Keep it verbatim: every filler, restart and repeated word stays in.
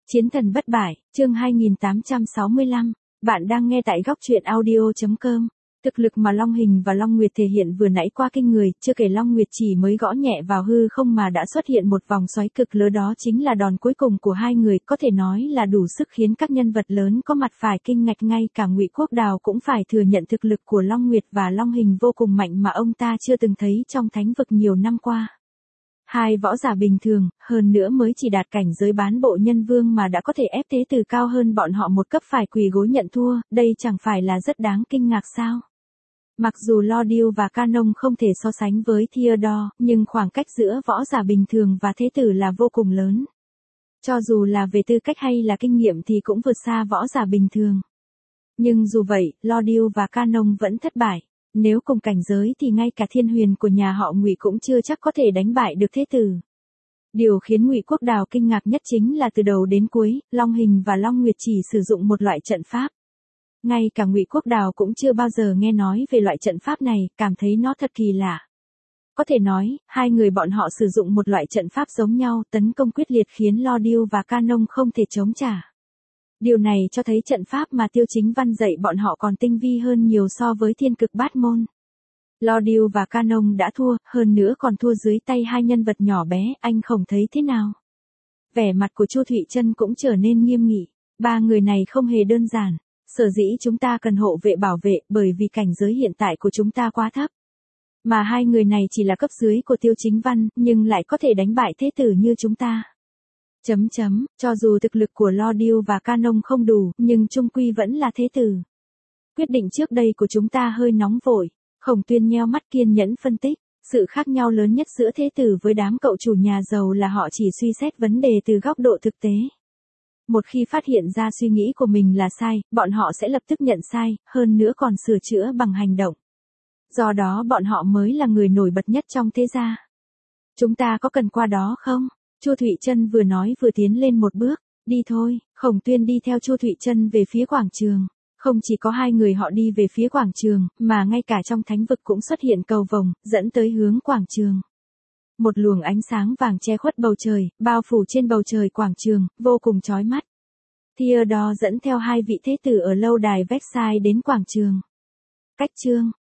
Chiến thần bất bại, chương hai nghìn tám trăm sáu mươi lăm, bạn đang nghe tại góc truyện audio.com. Thực lực mà Long Hình và Long Nguyệt thể hiện vừa nãy qua kinh người, chưa kể Long Nguyệt chỉ mới gõ nhẹ vào hư không mà đã xuất hiện một vòng xoáy cực lớn, đó chính là đòn cuối cùng của hai người, có thể nói là đủ sức khiến các nhân vật lớn có mặt phải kinh ngạc, ngay cả Ngụy Quốc Đào cũng phải thừa nhận thực lực của Long Nguyệt và Long Hình vô cùng mạnh mà ông ta chưa từng thấy trong thánh vực nhiều năm qua. Hai võ giả bình thường, hơn nữa mới chỉ đạt cảnh giới bán bộ nhân vương mà đã có thể ép thế tử cao hơn bọn họ một cấp phải quỳ gối nhận thua, đây chẳng phải là rất đáng kinh ngạc sao? Mặc dù Lordiu và Canon không thể so sánh với Theodore, nhưng khoảng cách giữa võ giả bình thường và thế tử là vô cùng lớn. Cho dù là về tư cách hay là kinh nghiệm thì cũng vượt xa võ giả bình thường. Nhưng dù vậy, Lordiu và Canon vẫn thất bại. Nếu cùng cảnh giới thì ngay cả thiên huyền của nhà họ Ngụy cũng chưa chắc có thể đánh bại được thế tử. Điều khiến Ngụy Quốc Đào kinh ngạc nhất chính là từ đầu đến cuối, Long Hình và Long Nguyệt chỉ sử dụng một loại trận pháp. Ngay cả Ngụy Quốc Đào cũng chưa bao giờ nghe nói về loại trận pháp này, cảm thấy nó thật kỳ lạ. Có thể nói, hai người bọn họ sử dụng một loại trận pháp giống nhau, tấn công quyết liệt khiến Lordiu và Canon không thể chống trả. Điều này cho thấy trận pháp mà Tiêu Chính Văn dạy bọn họ còn tinh vi hơn nhiều so với thiên cực bát môn. Lordiu và Canon đã thua, hơn nữa còn thua dưới tay hai nhân vật nhỏ bé, anh Khổng thấy thế nào? Vẻ mặt của Chu Thụy Trân cũng trở nên nghiêm nghị, ba người này không hề đơn giản, sở dĩ chúng ta cần hộ vệ bảo vệ bởi vì cảnh giới hiện tại của chúng ta quá thấp. Mà hai người này chỉ là cấp dưới của Tiêu Chính Văn, nhưng lại có thể đánh bại thế tử như chúng ta. Chấm chấm, cho dù thực lực của Lordiu và Canon không đủ, nhưng chung quy vẫn là thế tử. Quyết định trước đây của chúng ta hơi nóng vội, Khổng Tuyên nheo mắt kiên nhẫn phân tích, sự khác nhau lớn nhất giữa thế tử với đám cậu chủ nhà giàu là họ chỉ suy xét vấn đề từ góc độ thực tế. Một khi phát hiện ra suy nghĩ của mình là sai, bọn họ sẽ lập tức nhận sai, hơn nữa còn sửa chữa bằng hành động. Do đó bọn họ mới là người nổi bật nhất trong thế gia. Chúng ta có cần qua đó không? Chu Thụy Trân vừa nói vừa tiến lên một bước, đi thôi. Khổng Tuyên đi theo Chu Thụy Trân về phía quảng trường. Không chỉ có hai người họ đi về phía quảng trường, mà ngay cả trong thánh vực cũng xuất hiện cầu vồng, dẫn tới hướng quảng trường. Một luồng ánh sáng vàng che khuất bầu trời, bao phủ trên bầu trời quảng trường, vô cùng chói mắt. Theodore dẫn theo hai vị thế tử ở lâu đài Versailles đến quảng trường. Cách chương,